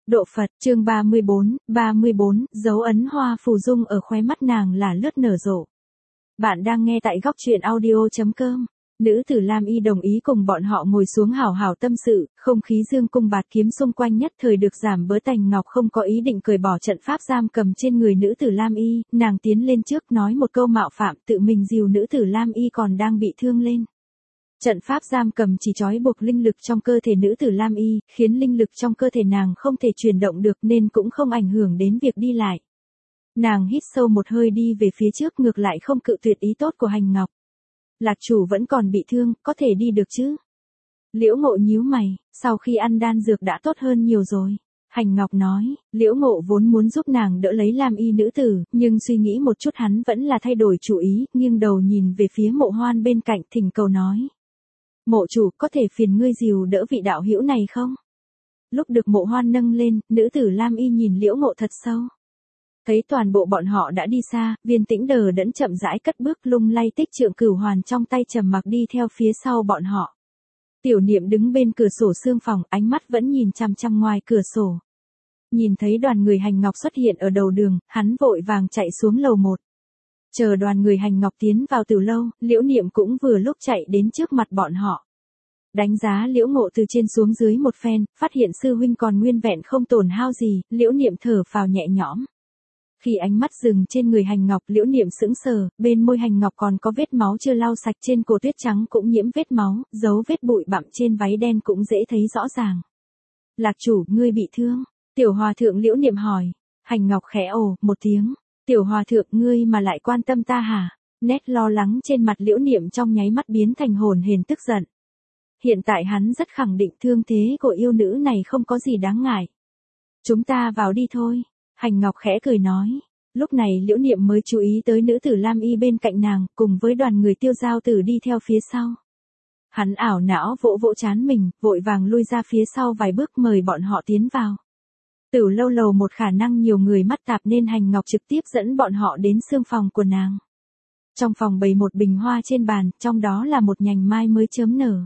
Độ Phật, chương 34, dấu ấn hoa phù dung ở khóe mắt nàng là lướt nở rộ. Bạn đang nghe tại góc truyện audio.com. Nữ tử Lam Y đồng ý cùng bọn họ ngồi xuống hảo hảo tâm sự, không khí dương cung bạt kiếm xung quanh nhất thời được giảm bớt. Tành Ngọc không có ý định cởi bỏ trận pháp giam cầm trên người nữ tử Lam Y, nàng tiến lên trước nói một câu mạo phạm, tự mình dìu nữ tử Lam Y còn đang bị thương lên. Trận pháp giam cầm chỉ trói buộc linh lực trong cơ thể nữ tử Lam Y, khiến linh lực trong cơ thể nàng không thể chuyển động được nên cũng không ảnh hưởng đến việc đi lại. Nàng hít sâu một hơi đi về phía trước, ngược lại không cự tuyệt ý tốt của Hành Ngọc. Lạc chủ vẫn còn bị thương, có thể đi được chứ? Liễu Ngộ nhíu mày, sau khi ăn đan dược đã tốt hơn nhiều rồi. Hành Ngọc nói, Liễu Ngộ vốn muốn giúp nàng đỡ lấy Lam Y nữ tử, nhưng suy nghĩ một chút hắn vẫn là thay đổi chủ ý, nghiêng đầu nhìn về phía Mộ Hoan bên cạnh, thỉnh cầu nói. Mộ chủ, có thể phiền ngươi dìu đỡ vị đạo hữu này không? Lúc được Mộ Hoan nâng lên, nữ tử Lam Y nhìn Liễu Ngộ thật sâu. Thấy toàn bộ bọn họ đã đi xa, Viên Tĩnh đờ đẫn chậm rãi cất bước, lung lay tích trượng cửu hoàn trong tay trầm mặc đi theo phía sau bọn họ. Tiểu Niệm đứng bên cửa sổ xương phòng, ánh mắt vẫn nhìn chằm chằm ngoài cửa sổ. Nhìn thấy đoàn người Hành Ngọc xuất hiện ở đầu đường, hắn vội vàng chạy xuống lầu 1. Chờ đoàn người Hành Ngọc tiến vào từ lâu, Liễu Niệm cũng vừa lúc chạy đến trước mặt bọn họ. Đánh giá Liễu Ngộ từ trên xuống dưới một phen, phát hiện sư huynh còn nguyên vẹn không tổn hao gì, Liễu Niệm thở phào nhẹ nhõm. Khi ánh mắt dừng trên người Hành Ngọc, Liễu Niệm sững sờ, bên môi Hành Ngọc còn có vết máu chưa lau sạch, trên cổ tuyết trắng cũng nhiễm vết máu, dấu vết bụi bặm trên váy đen cũng dễ thấy rõ ràng. Lạc chủ, ngươi bị thương? Tiểu hòa thượng Liễu Niệm hỏi. Hành Ngọc khẽ ồ một tiếng. Tiểu hòa thượng, ngươi mà lại quan tâm ta hả? Nét lo lắng trên mặt Liễu Niệm trong nháy mắt biến thành hồn hển tức giận. Hiện tại hắn rất khẳng định thương thế của yêu nữ này không có gì đáng ngại. Chúng ta vào đi thôi. Hành Ngọc khẽ cười nói. Lúc này Liễu Niệm mới chú ý tới nữ tử Lam Y bên cạnh nàng, cùng với đoàn người Tiêu Giao Tử đi theo phía sau. Hắn ảo não vỗ vỗ trán mình, vội vàng lui ra phía sau vài bước mời bọn họ tiến vào. Tử lâu lầu một khả năng nhiều người mắt tạp nên Hành Ngọc trực tiếp dẫn bọn họ đến xương phòng của nàng. Trong phòng bày một bình hoa trên bàn, trong đó là một nhành mai mới chớm nở.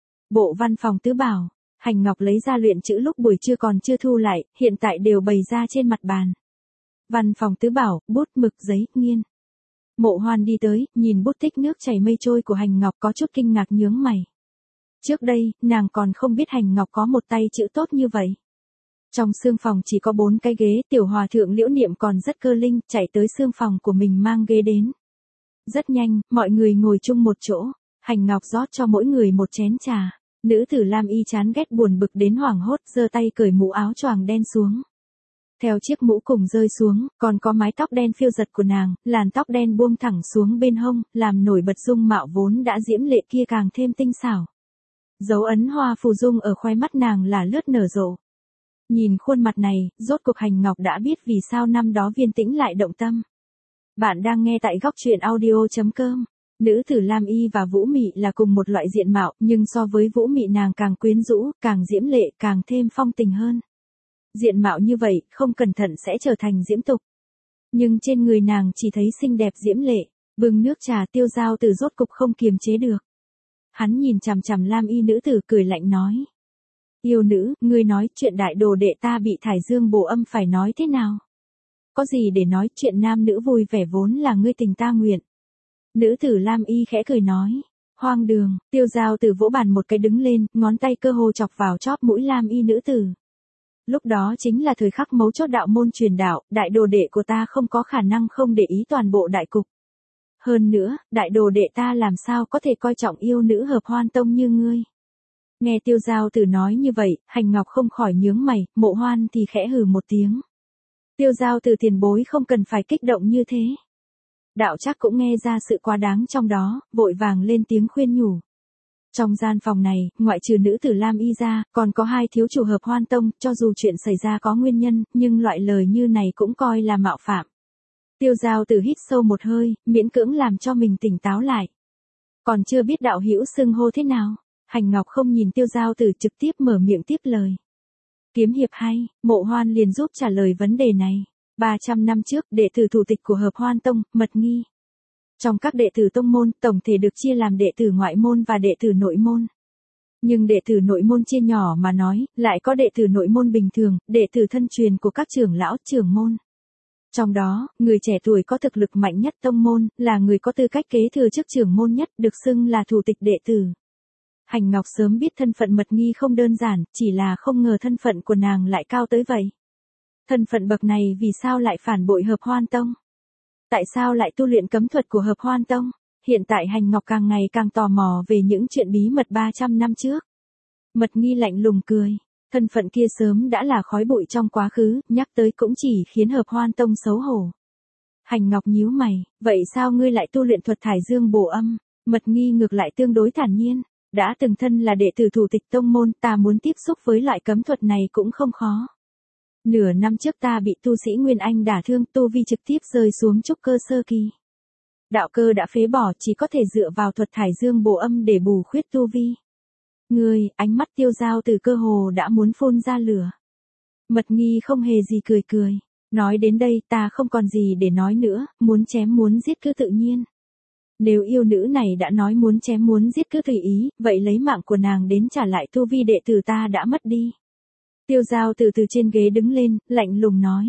Bộ văn phòng tứ bảo, Hành Ngọc lấy ra luyện chữ lúc buổi trưa còn chưa thu lại, hiện tại đều bày ra trên mặt bàn. Văn phòng tứ bảo, bút mực giấy, nghiên. Mộ Hoan đi tới, nhìn bút tích nước chảy mây trôi của Hành Ngọc có chút kinh ngạc nhướng mày. Trước đây, nàng còn không biết Hành Ngọc có một tay chữ tốt như vậy. Trong xương phòng chỉ có 4 cái ghế, tiểu hòa thượng Liễu Niệm còn rất cơ linh, chạy tới xương phòng của mình mang ghế đến. Rất nhanh, mọi người ngồi chung một chỗ, Hành Ngọc rót cho mỗi người một chén trà. Nữ tử Lam Y chán ghét buồn bực đến hoảng hốt, giơ tay cởi mũ áo choàng đen xuống. Theo chiếc mũ cùng rơi xuống, còn có mái tóc đen phiêu giật của nàng, làn tóc đen buông thẳng xuống bên hông, làm nổi bật dung mạo vốn đã diễm lệ kia càng thêm tinh xảo. Dấu ấn hoa phù dung ở khóe mắt nàng là lướt nở rộ. Nhìn khuôn mặt này, rốt cuộc Hành Ngọc đã biết vì sao năm đó Viên Tĩnh lại động tâm. Bạn đang nghe tại góc truyện audio.com. Nữ tử Lam Y và Vũ Mị là cùng một loại diện mạo, nhưng so với Vũ Mị nàng càng quyến rũ, càng diễm lệ, càng thêm phong tình hơn. Diện mạo như vậy, không cẩn thận sẽ trở thành diễm tục. Nhưng trên người nàng chỉ thấy xinh đẹp diễm lệ, bưng nước trà. Tiêu Giao Tử rốt cục không kiềm chế được. Hắn nhìn chằm chằm Lam Y nữ tử cười lạnh nói. Yêu nữ, ngươi nói chuyện đại đồ đệ ta bị thải dương bổ âm phải nói thế nào? Có gì để nói, chuyện nam nữ vui vẻ vốn là ngươi tình ta nguyện. Nữ tử Lam Y khẽ cười nói. Hoang đường. Tiêu Giao Tử vỗ bàn một cái đứng lên, ngón tay cơ hồ chọc vào chóp mũi Lam Y nữ tử. Lúc đó chính là thời khắc mấu chốt đạo môn truyền đạo, đại đồ đệ của ta không có khả năng không để ý toàn bộ đại cục. Hơn nữa, đại đồ đệ ta làm sao có thể coi trọng yêu nữ hợp hoan tông như ngươi. Nghe Tiêu Giao Tử nói như vậy, Hành Ngọc không khỏi nhướng mày, Mộ Hoan thì khẽ hừ một tiếng. Tiêu Giao Tử tiền bối không cần phải kích động như thế. Đạo Trác cũng nghe ra sự quá đáng trong đó, vội vàng lên tiếng khuyên nhủ. Trong gian phòng này, ngoại trừ nữ tử Lam Y ra, còn có 2 thiếu chủ hợp hoan tông, cho dù chuyện xảy ra có nguyên nhân, nhưng loại lời như này cũng coi là mạo phạm. Tiêu Giao Tử hít sâu một hơi, miễn cưỡng làm cho mình tỉnh táo lại. Còn chưa biết đạo hữu xưng hô thế nào, Hành Ngọc không nhìn Tiêu Giao Tử trực tiếp mở miệng tiếp lời. Kiếm hiệp hay, Mộ Hoan liền giúp trả lời vấn đề này. 300 năm trước, đệ tử thủ tịch của Hợp Hoan Tông, Mật Nghi. Trong các đệ tử tông môn, tổng thể được chia làm đệ tử ngoại môn và đệ tử nội môn. Nhưng đệ tử nội môn chia nhỏ mà nói, lại có đệ tử nội môn bình thường, đệ tử thân truyền của các trưởng lão, trưởng môn. Trong đó, người trẻ tuổi có thực lực mạnh nhất tông môn, là người có tư cách kế thừa chức trưởng môn nhất, được xưng là thủ tịch đệ tử. Hành Ngọc sớm biết thân phận Mật Nghi không đơn giản, chỉ là không ngờ thân phận của nàng lại cao tới vậy. Thân phận bậc này vì sao lại phản bội Hợp Hoan Tông? Tại sao lại tu luyện cấm thuật của Hợp Hoan Tông? Hiện tại Hành Ngọc càng ngày càng tò mò về những chuyện bí mật 300 năm trước. Mật Nghi lạnh lùng cười. Thân phận kia sớm đã là khói bụi trong quá khứ, nhắc tới cũng chỉ khiến Hợp Hoan Tông xấu hổ. Hành Ngọc nhíu mày, vậy sao ngươi lại tu luyện thuật thải dương bổ âm? Mật Nghi ngược lại tương đối thản nhiên. Đã từng thân là đệ tử thủ tịch tông môn, ta muốn tiếp xúc với loại cấm thuật này cũng không khó. Nửa năm trước ta bị tu sĩ Nguyên Anh đả thương, tu vi trực tiếp rơi xuống trúc cơ sơ kỳ. Đạo cơ đã phế bỏ, chỉ có thể dựa vào thuật thải dương bổ âm để bù khuyết tu vi. Ngươi, ánh mắt Tiêu Giao Từ cơ hồ đã muốn phun ra lửa. Mật Nghi không hề gì cười cười. Nói đến đây ta không còn gì để nói nữa, muốn chém muốn giết cứ tự nhiên. Nếu yêu nữ này đã nói muốn chém muốn giết cứ tùy ý, vậy lấy mạng của nàng đến trả lại tu vi đệ tử ta đã mất đi. Tiêu Giao từ trên ghế đứng lên, lạnh lùng nói.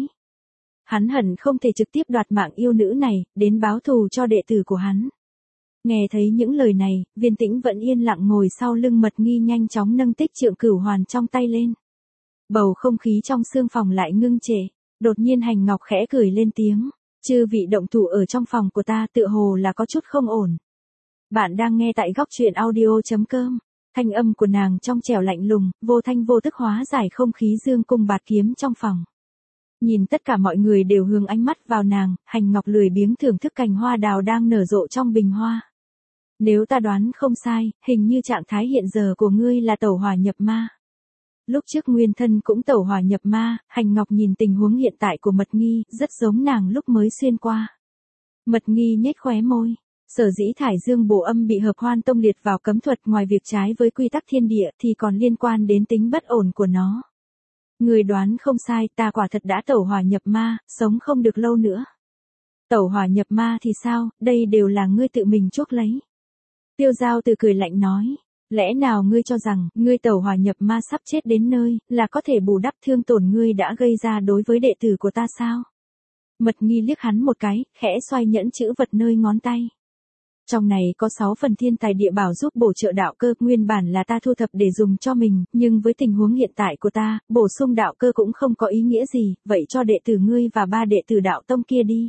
Hắn hận không thể trực tiếp đoạt mạng yêu nữ này, đến báo thù cho đệ tử của hắn. Nghe thấy những lời này, Viên Tĩnh vẫn yên lặng ngồi sau lưng Mật Nghi nhanh chóng nâng tích trượng cửu hoàn trong tay lên. Bầu không khí trong sương phòng lại ngưng trệ, đột nhiên Hành Ngọc khẽ cười lên tiếng. Chư vị động thủ ở trong phòng của ta tựa hồ là có chút không ổn. Bạn đang nghe tại góc truyện audio.com. Thanh âm của nàng trong trẻo lạnh lùng, vô thanh vô tức hóa giải không khí dương cung bạt kiếm trong phòng. Nhìn tất cả mọi người đều hướng ánh mắt vào nàng, Hành Ngọc lười biếng thưởng thức cành hoa đào đang nở rộ trong bình hoa. Nếu ta đoán không sai, hình như trạng thái hiện giờ của ngươi là tẩu hỏa nhập ma. Lúc trước nguyên thân cũng tẩu hỏa nhập ma, Hành Ngọc nhìn tình huống hiện tại của Mật Nghi, rất giống nàng lúc mới xuyên qua. Mật Nghi nhếch khóe môi. Sở dĩ thải dương bổ âm bị Hợp Hoan Tông liệt vào cấm thuật, ngoài việc trái với quy tắc thiên địa thì còn liên quan đến tính bất ổn của nó. Người đoán không sai, ta quả thật đã tẩu hỏa nhập ma, sống không được lâu nữa. Tẩu hỏa nhập ma thì sao, đây đều là ngươi tự mình chuốc lấy. Tiêu Giao Từ cười lạnh nói. Lẽ nào ngươi cho rằng, ngươi tẩu hỏa nhập ma sắp chết đến nơi, là có thể bù đắp thương tổn ngươi đã gây ra đối với đệ tử của ta sao? Mật Nghi liếc hắn một cái, khẽ xoay nhẫn chữ vật nơi ngón tay. Trong này có 6 phần thiên tài địa bảo giúp bổ trợ đạo cơ, nguyên bản là ta thu thập để dùng cho mình, nhưng với tình huống hiện tại của ta, bổ sung đạo cơ cũng không có ý nghĩa gì, vậy cho đệ tử ngươi và 3 đệ tử đạo tông kia đi.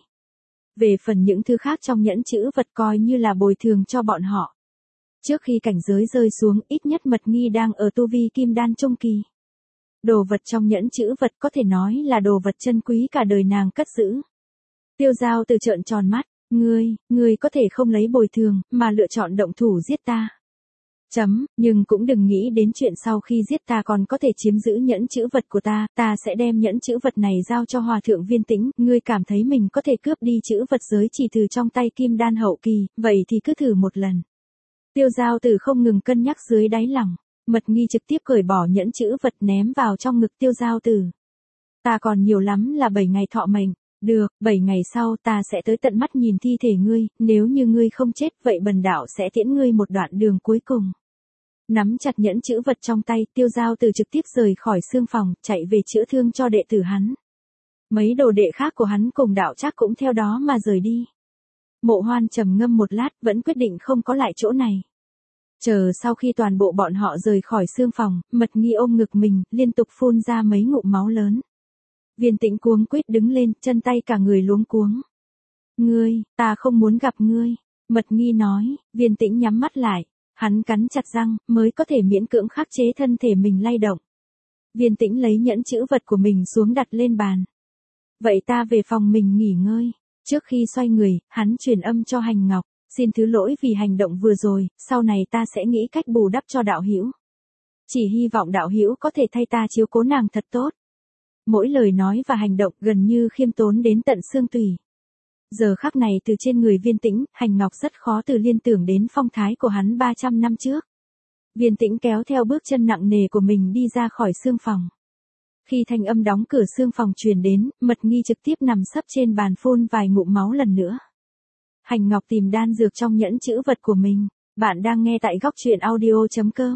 Về phần những thứ khác trong nhẫn chữ vật coi như là bồi thường cho bọn họ. Trước khi cảnh giới rơi xuống, ít nhất Mật Nghi đang ở tu vi kim đan trung kỳ. Đồ vật trong nhẫn chữ vật có thể nói là đồ vật chân quý cả đời nàng cất giữ. Tiêu Giao Từ trợn tròn mắt, ngươi có thể không lấy bồi thường, mà lựa chọn động thủ giết ta. Nhưng cũng đừng nghĩ đến chuyện sau khi giết ta còn có thể chiếm giữ nhẫn chữ vật của ta sẽ đem nhẫn chữ vật này giao cho Hòa thượng Viên Tĩnh, ngươi cảm thấy mình có thể cướp đi chữ vật giới chỉ từ trong tay kim đan hậu kỳ, vậy thì cứ thử một lần. Tiêu Giao Từ không ngừng cân nhắc dưới đáy lòng, Mật Nghi trực tiếp cởi bỏ nhẫn chữ vật ném vào trong ngực Tiêu Giao Từ. Ta còn nhiều lắm là 7 ngày thọ mệnh, được, 7 ngày sau ta sẽ tới tận mắt nhìn thi thể ngươi, nếu như ngươi không chết vậy bần đạo sẽ tiễn ngươi một đoạn đường cuối cùng. Nắm chặt nhẫn chữ vật trong tay, Tiêu Giao Từ trực tiếp rời khỏi xương phòng, chạy về chữa thương cho đệ tử hắn. Mấy đồ đệ khác của hắn cùng đạo trác cũng theo đó mà rời đi. Mộ Hoan trầm ngâm một lát, vẫn quyết định không có lại chỗ này. Chờ sau khi toàn bộ bọn họ rời khỏi xương phòng, Mật Nghi ôm ngực mình, liên tục phun ra mấy ngụm máu lớn. Viên Tĩnh cuống quýt đứng lên, chân tay cả người luống cuống. Ta không muốn gặp ngươi, Mật Nghi nói. Viên Tĩnh nhắm mắt lại, hắn cắn chặt răng, mới có thể miễn cưỡng khắc chế thân thể mình lay động. Viên Tĩnh lấy nhẫn chữ vật của mình xuống đặt lên bàn. Vậy ta về phòng mình nghỉ ngơi. Trước khi xoay người, hắn truyền âm cho Hành Ngọc, xin thứ lỗi vì hành động vừa rồi, sau này ta sẽ nghĩ cách bù đắp cho đạo hữu. Chỉ hy vọng đạo hữu có thể thay ta chiếu cố nàng thật tốt. Mỗi lời nói và hành động gần như khiêm tốn đến tận xương tủy. Giờ khắc này từ trên người Viên Tĩnh, Hành Ngọc rất khó từ liên tưởng đến phong thái của hắn 300 năm trước. Viên Tĩnh kéo theo bước chân nặng nề của mình đi ra khỏi xương phòng. Khi thanh âm đóng cửa xương phòng truyền đến, Mật Nghi trực tiếp nằm sấp trên bàn phun vài ngụm máu lần nữa. Hành Ngọc tìm đan dược trong nhẫn chữ vật của mình. Bạn đang nghe tại góc truyện audio.com.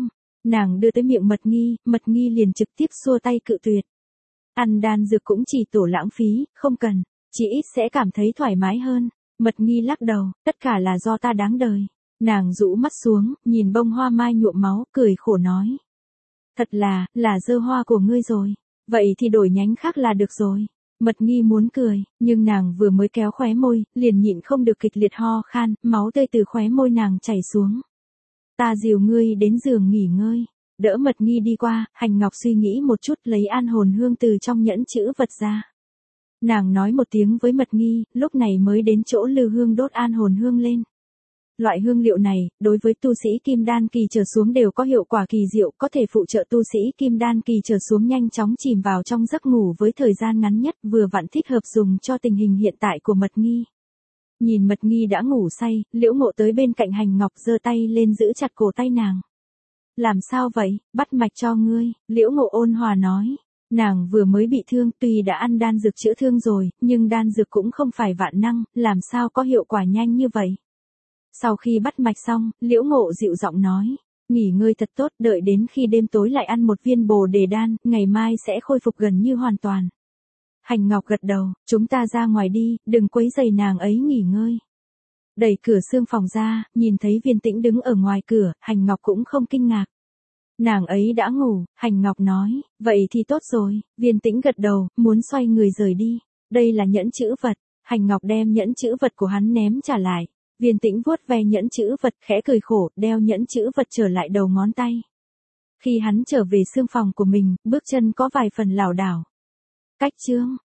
Nàng đưa tới miệng Mật Nghi liền trực tiếp xua tay cự tuyệt. Ăn đan dược cũng chỉ tổ lãng phí, không cần, chỉ ít sẽ cảm thấy thoải mái hơn. Mật Nghi lắc đầu, tất cả là do ta đáng đời. Nàng rũ mắt xuống, nhìn bông hoa mai nhuộm máu, cười khổ nói. Thật là dơ hoa của ngươi rồi. Vậy thì đổi nhánh khác là được rồi. Mật Nghi muốn cười, nhưng nàng vừa mới kéo khóe môi, liền nhịn không được kịch liệt ho khan, máu tươi từ khóe môi nàng chảy xuống. Ta dìu ngươi đến giường nghỉ ngơi. Đỡ Mật Nghi đi qua, Hành Ngọc suy nghĩ một chút lấy an hồn hương từ trong nhẫn chữ vật ra. Nàng nói một tiếng với Mật Nghi, lúc này mới đến chỗ lư hương đốt an hồn hương lên. Loại hương liệu này, đối với tu sĩ kim đan kỳ trở xuống đều có hiệu quả kỳ diệu, có thể phụ trợ tu sĩ kim đan kỳ trở xuống nhanh chóng chìm vào trong giấc ngủ với thời gian ngắn nhất, vừa vặn thích hợp dùng cho tình hình hiện tại của Mật Nghi. Nhìn Mật Nghi đã ngủ say, Liễu Ngộ tới bên cạnh Hành Ngọc giơ tay lên giữ chặt cổ tay nàng. Làm sao vậy, bắt mạch cho ngươi, Liễu Ngộ ôn hòa nói. Nàng vừa mới bị thương, tuy đã ăn đan dược chữa thương rồi, nhưng đan dược cũng không phải vạn năng, làm sao có hiệu quả nhanh như vậy. Sau khi bắt mạch xong, Liễu Ngộ dịu giọng nói, nghỉ ngơi thật tốt, đợi đến khi đêm tối lại ăn một viên bồ đề đan, ngày mai sẽ khôi phục gần như hoàn toàn. Hành Ngọc gật đầu, chúng ta ra ngoài đi, đừng quấy rầy nàng ấy nghỉ ngơi. Đẩy cửa xương phòng ra, nhìn thấy Viên Tĩnh đứng ở ngoài cửa, Hành Ngọc cũng không kinh ngạc. Nàng ấy đã ngủ, Hành Ngọc nói, vậy thì tốt rồi, Viên Tĩnh gật đầu, muốn xoay người rời đi. Đây là nhẫn chữ vật, Hành Ngọc đem nhẫn chữ vật của hắn ném trả lại. Viên Tĩnh vuốt ve nhẫn chữ vật, khẽ cười khổ, đeo nhẫn chữ vật trở lại đầu ngón tay. Khi hắn trở về xương phòng của mình, bước chân có vài phần lảo đảo. Cách chương